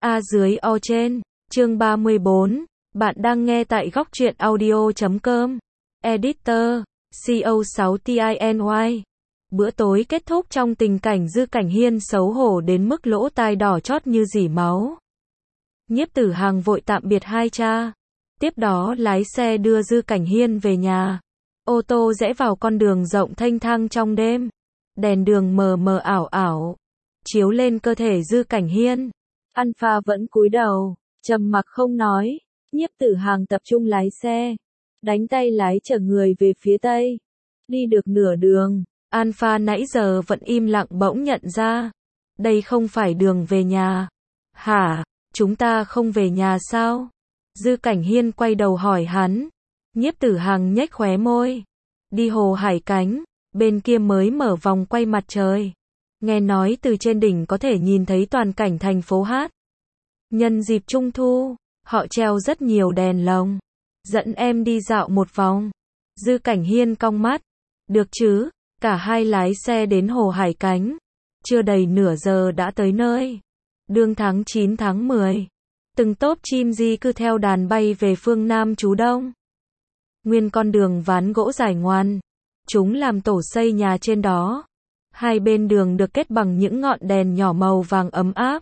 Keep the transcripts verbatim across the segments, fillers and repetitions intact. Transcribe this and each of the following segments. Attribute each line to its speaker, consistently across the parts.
Speaker 1: A dưới O trên. Chương ba mươi bốn. Bạn đang nghe tại góc truyện audio chấm com. Editor, C O sáu T I N Y. Bữa tối kết thúc trong tình cảnh Dư Cảnh Hiên xấu hổ đến mức lỗ tai đỏ chót như rỉ máu. Nhiếp Tử Hằng vội tạm biệt hai cha. Tiếp đó lái xe đưa Dư Cảnh Hiên về nhà. Ô tô rẽ vào con đường rộng thênh thang trong đêm. Đèn đường mờ mờ ảo ảo, chiếu lên cơ thể Dư Cảnh Hiên. Alpha vẫn cúi đầu, trầm mặc không nói. Nhiếp Tử Hằng tập trung lái xe, đánh tay lái chở người về phía tây. Đi được nửa đường, Alpha nãy giờ vẫn im lặng bỗng nhận ra, đây không phải đường về nhà. Hả, chúng ta không về nhà sao? Dư Cảnh Hiên quay đầu hỏi hắn. Nhiếp Tử Hằng nhếch khóe môi. Đi Hồ Hải Cánh, bên kia mới mở vòng quay mặt trời. Nghe nói từ trên đỉnh có thể nhìn thấy toàn cảnh thành phố Hát. Nhân dịp Trung Thu, họ treo rất nhiều đèn lồng. Dẫn em đi dạo một vòng. Dư Cảnh Hiên cong mắt. Được chứ, cả hai lái xe đến Hồ Hải Cánh. Chưa đầy nửa giờ đã tới nơi. Đương tháng chín tháng mười. Từng tốp chim di cư theo đàn bay về phương Nam trú đông. Nguyên con đường ván gỗ dài ngoằn. Chúng làm tổ xây nhà trên đó. Hai bên đường được kết bằng những ngọn đèn nhỏ màu vàng ấm áp.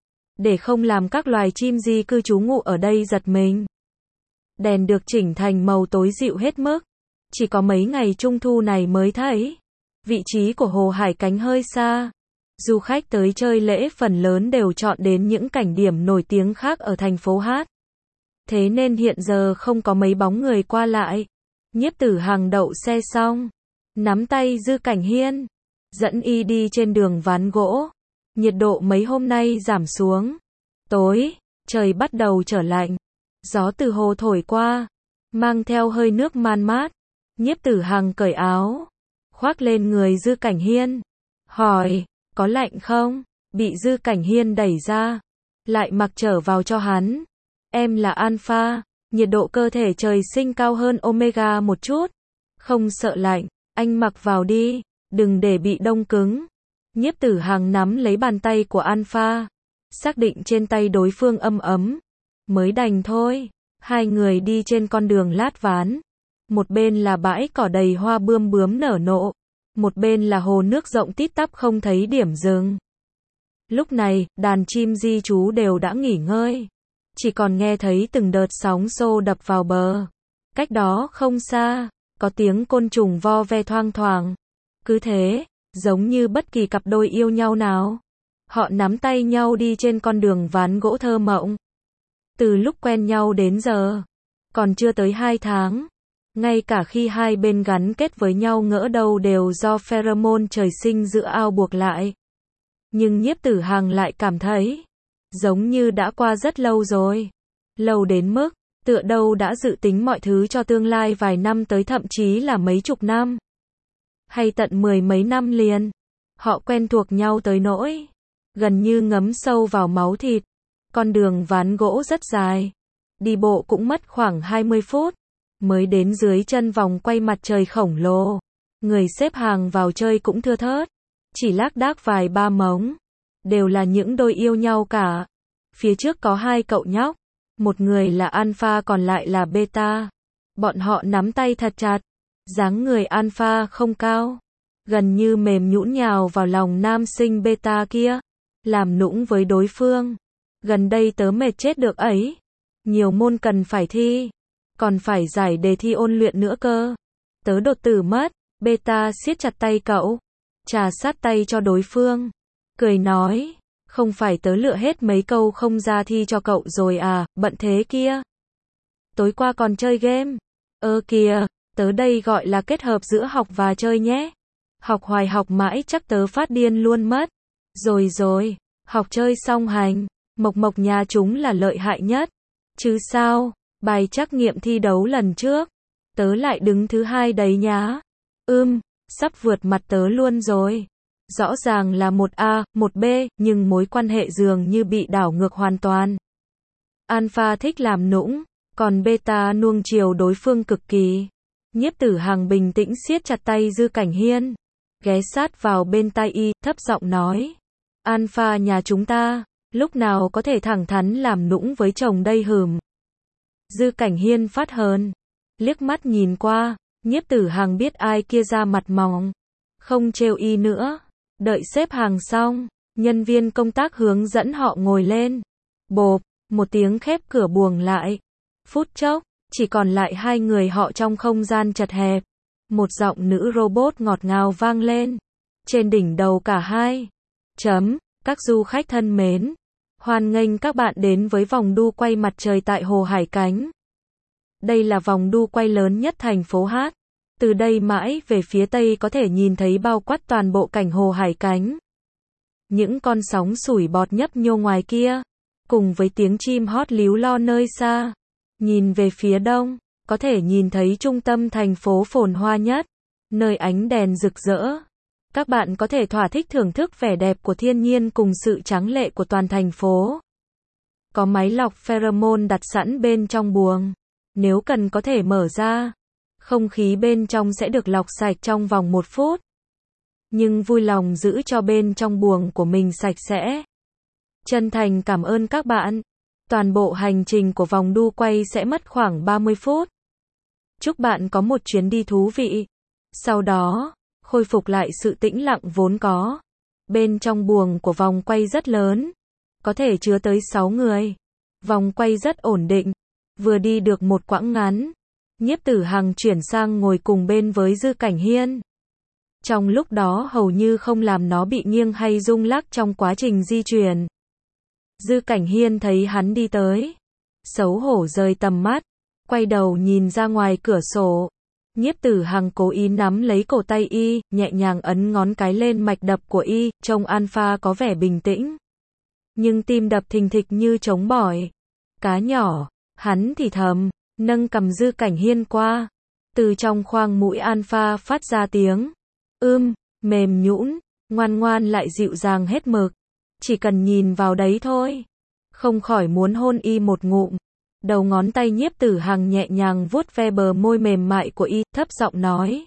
Speaker 1: Để không làm các loài chim di cư trú ngụ ở đây giật mình. Đèn được chỉnh thành màu tối dịu hết mức. Chỉ có mấy ngày Trung Thu này mới thấy. Vị trí của Hồ Hải Cánh hơi xa. Du khách tới chơi lễ phần lớn đều chọn đến những cảnh điểm nổi tiếng khác ở thành phố Hát. Thế nên hiện giờ không có mấy bóng người qua lại. Nhiếp Tử Hằng đậu xe xong, nắm tay Dư Cảnh Hiên, dẫn y đi trên đường ván gỗ. Nhiệt độ mấy hôm nay giảm xuống. Tối, trời bắt đầu trở lạnh. Gió từ hồ thổi qua, mang theo hơi nước man mát. Nhiếp Tử Hằng cởi áo, khoác lên người Dư Cảnh Hiên. Hỏi, có lạnh không? Bị Dư Cảnh Hiên đẩy ra, lại mặc trở vào cho hắn. Em là Alpha, nhiệt độ cơ thể trời sinh cao hơn Omega một chút. Không sợ lạnh, anh mặc vào đi, đừng để bị đông cứng. Nhiếp Tử Hằng nắm lấy bàn tay của Alpha, xác định trên tay đối phương ấm ấm. Mới đành thôi. Hai người đi trên con đường lát ván. Một bên là bãi cỏ đầy hoa bươm bướm nở nộ. Một bên là hồ nước rộng tít tắp không thấy điểm dừng. Lúc này, đàn chim di trú đều đã nghỉ ngơi. Chỉ còn nghe thấy từng đợt sóng xô đập vào bờ. Cách đó không xa, có tiếng côn trùng vo ve thoang thoảng. Cứ thế, giống như bất kỳ cặp đôi yêu nhau nào. Họ nắm tay nhau đi trên con đường ván gỗ thơ mộng. Từ lúc quen nhau đến giờ, còn chưa tới hai tháng. Ngay cả khi hai bên gắn kết với nhau ngỡ đâu đều do pheromone trời sinh giữa ao buộc lại. Nhưng Nhiếp Tử Hằng lại cảm thấy giống như đã qua rất lâu rồi. Lâu đến mức, tựa đâu đã dự tính mọi thứ cho tương lai vài năm tới thậm chí là mấy chục năm. Hay tận mười mấy năm liền. Họ quen thuộc nhau tới nỗi gần như ngấm sâu vào máu thịt. Con đường ván gỗ rất dài. Đi bộ cũng mất khoảng hai mươi phút. Mới đến dưới chân vòng quay mặt trời khổng lồ. Người xếp hàng vào chơi cũng thưa thớt. Chỉ lác đác vài ba mống. Đều là những đôi yêu nhau cả. Phía trước có hai cậu nhóc. Một người là Alpha còn lại là Beta. Bọn họ nắm tay thật chặt. Dáng người Alpha không cao. Gần như mềm nhũn nhào vào lòng nam sinh Beta kia. Làm nũng với đối phương. Gần đây tớ mệt chết được ấy. Nhiều môn cần phải thi. Còn phải giải đề thi ôn luyện nữa cơ. Tớ đột tử mất. Beta siết chặt tay cậu. Trà sát tay cho đối phương. Cười nói. Không phải tớ lựa hết mấy câu không ra thi cho cậu rồi à, bận thế kia. Tối qua còn chơi game. Ơ kìa, tớ đây gọi là kết hợp giữa học và chơi nhé. Học hoài học mãi chắc tớ phát điên luôn mất. Rồi rồi, học chơi xong hành. Mộc Mộc nhà chúng là lợi hại nhất. Chứ sao, bài trắc nghiệm thi đấu lần trước. Tớ lại đứng thứ hai đấy nhá. Ưm, sắp vượt mặt tớ luôn rồi. Rõ ràng là một A, một B, nhưng mối quan hệ dường như bị đảo ngược hoàn toàn. Alpha thích làm nũng, còn Beta nuông chiều đối phương cực kỳ. Nhiếp Tử Hằng bình tĩnh siết chặt tay Dư Cảnh Hiên. Ghé sát vào bên tai y, thấp giọng nói. Alpha nhà chúng ta, Lúc nào có thể thẳng thắn làm nũng với chồng đây hừm. Dư Cảnh Hiên phát hờn, liếc mắt nhìn qua, Nhiếp Tử Hằng biết ai kia ra mặt mỏng, không trêu y nữa. Đợi xếp hàng xong, nhân viên công tác hướng dẫn họ ngồi lên. Bộp, một tiếng khép cửa buồng lại. Phút chốc, chỉ còn lại hai người họ trong không gian chật hẹp. Một giọng nữ robot ngọt ngào vang lên. Trên đỉnh đầu cả hai. Chấm, các du khách thân mến. Hoan nghênh các bạn đến với vòng đu quay mặt trời tại Hồ Hải Cánh. Đây là vòng đu quay lớn nhất thành phố Hát. Từ đây mãi về phía tây có thể nhìn thấy bao quát toàn bộ cảnh Hồ Hải Cánh. Những con sóng sủi bọt nhấp nhô ngoài kia, cùng với tiếng chim hót líu lo nơi xa. Nhìn về phía đông, có thể nhìn thấy trung tâm thành phố phồn hoa nhất, nơi ánh đèn rực rỡ. Các bạn có thể thỏa thích thưởng thức vẻ đẹp của thiên nhiên cùng sự tráng lệ của toàn thành phố. Có máy lọc pheromone đặt sẵn bên trong buồng. Nếu cần có thể mở ra. Không khí bên trong sẽ được lọc sạch trong vòng một phút. Nhưng vui lòng giữ cho bên trong buồng của mình sạch sẽ. Chân thành cảm ơn các bạn. Toàn bộ hành trình của vòng đu quay sẽ mất khoảng ba mươi phút. Chúc bạn có một chuyến đi thú vị. Sau đó, khôi phục lại sự tĩnh lặng vốn có. Bên trong buồng của vòng quay rất lớn. Có thể chứa tới sáu người. Vòng quay rất ổn định. Vừa đi được một quãng ngắn, Nhiếp Tử Hằng chuyển sang ngồi cùng bên với Dư Cảnh Hiên. Trong lúc đó hầu như không làm nó bị nghiêng hay rung lắc trong quá trình di chuyển. Dư Cảnh Hiên thấy hắn đi tới, xấu hổ rời tầm mắt, quay đầu nhìn ra ngoài cửa sổ. Nhiếp Tử Hằng cố ý nắm lấy cổ tay y, nhẹ nhàng ấn ngón cái lên mạch đập của y, trông Alpha có vẻ bình tĩnh. Nhưng tim đập thình thịch như trống bỏi. Cá nhỏ, hắn thì thầm, nâng cầm Dư Cảnh Hiên qua. Từ trong khoang mũi Alpha phát ra tiếng ưm, mềm nhũn, ngoan ngoan lại dịu dàng hết mực. Chỉ cần nhìn vào đấy thôi. Không khỏi muốn hôn y một ngụm. Đầu ngón tay Nhiếp Tử Hằng nhẹ nhàng vuốt ve bờ môi mềm mại của y, thấp giọng nói.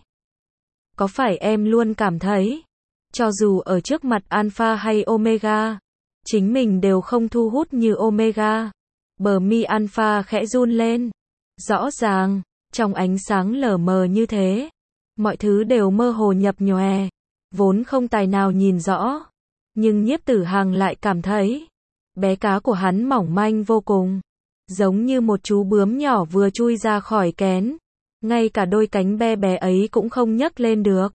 Speaker 1: Có phải em luôn cảm thấy, cho dù ở trước mặt Alpha hay Omega, chính mình đều không thu hút như Omega. Bờ mi Alpha khẽ run lên. Rõ ràng, trong ánh sáng lờ mờ như thế, mọi thứ đều mơ hồ nhập nhòe, vốn không tài nào nhìn rõ. Nhưng Nhiếp Tử Hằng lại cảm thấy, bé cá của hắn mỏng manh vô cùng, giống như một chú bướm nhỏ vừa chui ra khỏi kén. Ngay cả đôi cánh be bé ấy cũng không nhấc lên được.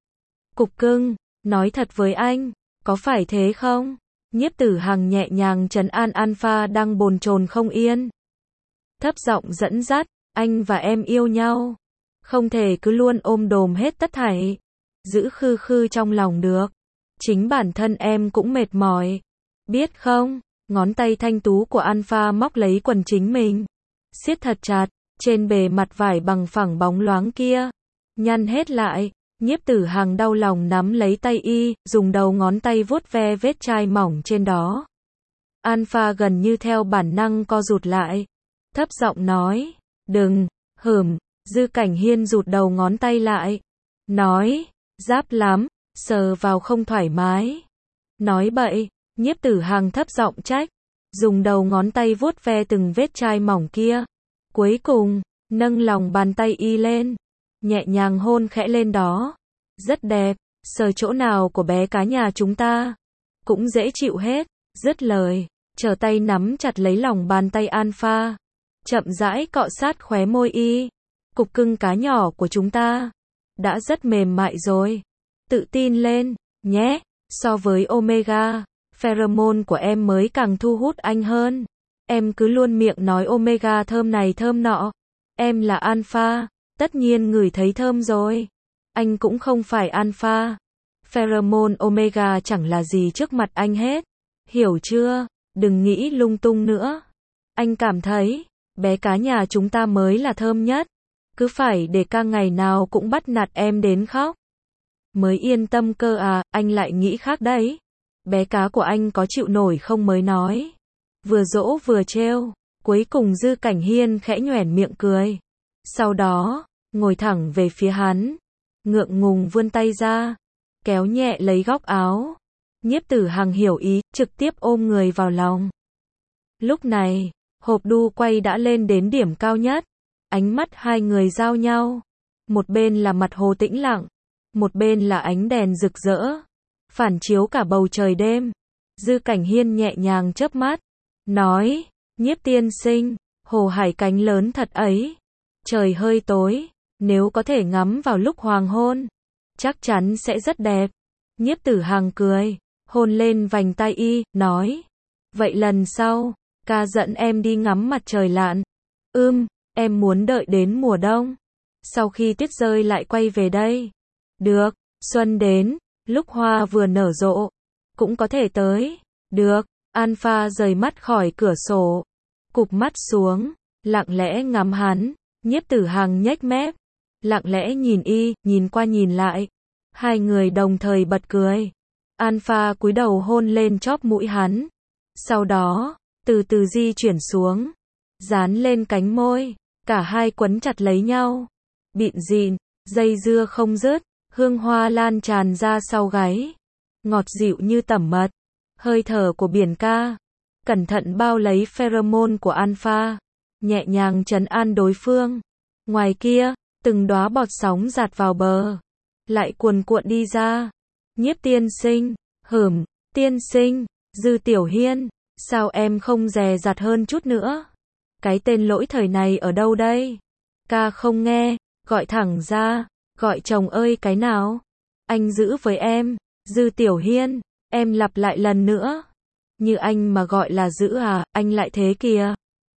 Speaker 1: Cục cưng, nói thật với anh, có phải thế không? Nhiếp Tử Hằng nhẹ nhàng trấn an Alpha đang bồn chồn không yên. Thấp giọng dẫn dắt, anh và em yêu nhau. Không thể cứ luôn ôm đồm hết tất thảy. Giữ khư khư trong lòng được. Chính bản thân em cũng mệt mỏi. Biết không, ngón tay thanh tú của Alpha móc lấy quần chính mình. Siết thật chặt, trên bề mặt vải bằng phẳng bóng loáng kia. Nhăn hết lại, Nhiếp Tử Hằng đau lòng nắm lấy tay y, dùng đầu ngón tay vuốt ve vết chai mỏng trên đó. Alpha gần như theo bản năng co rụt lại. Thấp giọng nói, đừng, hửm, Dư Cảnh Hiên rụt đầu ngón tay lại. Nói, giáp lắm, sờ vào không thoải mái. Nói bậy, Nhiếp Tử Hằng thấp giọng trách, dùng đầu ngón tay vuốt ve từng vết chai mỏng kia. Cuối cùng, nâng lòng bàn tay y lên, nhẹ nhàng hôn khẽ lên đó. Rất đẹp, sờ chỗ nào của bé cá nhà chúng ta, cũng dễ chịu hết. Dứt lời, trở tay nắm chặt lấy lòng bàn tay Alpha, chậm rãi cọ sát khóe môi y. Cục cưng cá nhỏ của chúng ta, đã rất mềm mại rồi. Tự tin lên, nhé, so với Omega, pheromone của em mới càng thu hút anh hơn. Em cứ luôn miệng nói Omega thơm này thơm nọ. Em là Alpha, tất nhiên ngửi thấy thơm rồi. Anh cũng không phải Alpha. Pheromone Omega chẳng là gì trước mặt anh hết. Hiểu chưa? Đừng nghĩ lung tung nữa. Anh cảm thấy, bé cá nhà chúng ta mới là thơm nhất. Cứ phải để ca ngày nào cũng bắt nạt em đến khóc. Mới yên tâm cơ à, anh lại nghĩ khác đấy. Bé cá của anh có chịu nổi không mới nói. Vừa dỗ vừa trêu. Cuối cùng Dư Cảnh Hiên khẽ nhoẻn miệng cười. Sau đó, ngồi thẳng về phía hắn. Ngượng ngùng vươn tay ra. Kéo nhẹ lấy góc áo. Nhiếp Tử Hằng hiểu ý, trực tiếp ôm người vào lòng. Lúc này, hộp đu quay đã lên đến điểm cao nhất. Ánh mắt hai người giao nhau. Một bên là mặt hồ tĩnh lặng, một bên là ánh đèn rực rỡ, phản chiếu cả bầu trời đêm. Dư Cảnh Hiên nhẹ nhàng chớp mắt, nói, Nhiếp tiên sinh, hồ hải cánh lớn thật ấy. Trời hơi tối, nếu có thể ngắm vào lúc hoàng hôn, chắc chắn sẽ rất đẹp. Nhiếp Tử Hằng cười, hôn lên vành tai y, nói, vậy lần sau, ca dẫn em đi ngắm mặt trời lặn. Ưm, em muốn đợi đến mùa đông. Sau khi tuyết rơi lại quay về đây. Được, xuân đến, lúc hoa vừa nở rộ, cũng có thể tới. Được, Alpha rời mắt khỏi cửa sổ, cụp mắt xuống, lặng lẽ ngắm hắn. Nhiếp Tử Hằng nhếch mép, lặng lẽ nhìn y, nhìn qua nhìn lại. Hai người đồng thời bật cười. Alpha cúi đầu hôn lên chóp mũi hắn. Sau đó, từ từ di chuyển xuống, dán lên cánh môi. Cả hai quấn chặt lấy nhau. Bịn dịn, dây dưa không dứt, hương hoa lan tràn ra sau gáy. Ngọt dịu như tẩm mật. Hơi thở của biển ca, cẩn thận bao lấy pheromone của Alpha, nhẹ nhàng trấn an đối phương. Ngoài kia, từng đóa bọt sóng dạt vào bờ, lại cuồn cuộn đi ra. Nhiếp tiên sinh, hửm, tiên sinh, Dư Tiểu Hiên, sao em không dè dặt hơn chút nữa? Cái tên lỗi thời này ở đâu đây? Ca không nghe, gọi thẳng ra, gọi chồng ơi cái nào? Anh giữ với em, Dư Tiểu Hiên, em lặp lại lần nữa. Như anh mà gọi là giữ à, anh lại thế kìa.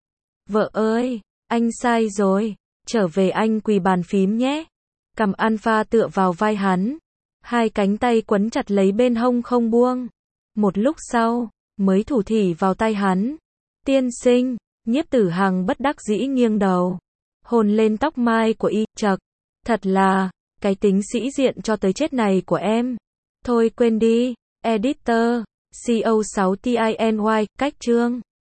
Speaker 1: Vợ ơi, anh sai rồi, trở về anh quỳ bàn phím nhé. Cầm Alpha tựa vào vai hắn, hai cánh tay quấn chặt lấy bên hông không buông. Một lúc sau, mới thủ thỉ vào tay hắn. Tiên sinh, Nhiếp Tử Hằng bất đắc dĩ nghiêng đầu, hôn lên tóc mai của y, chậc, thật là, cái tính sĩ diện cho tới chết này của em. Thôi quên đi, editor, C O sáu T I N Y, cách chương.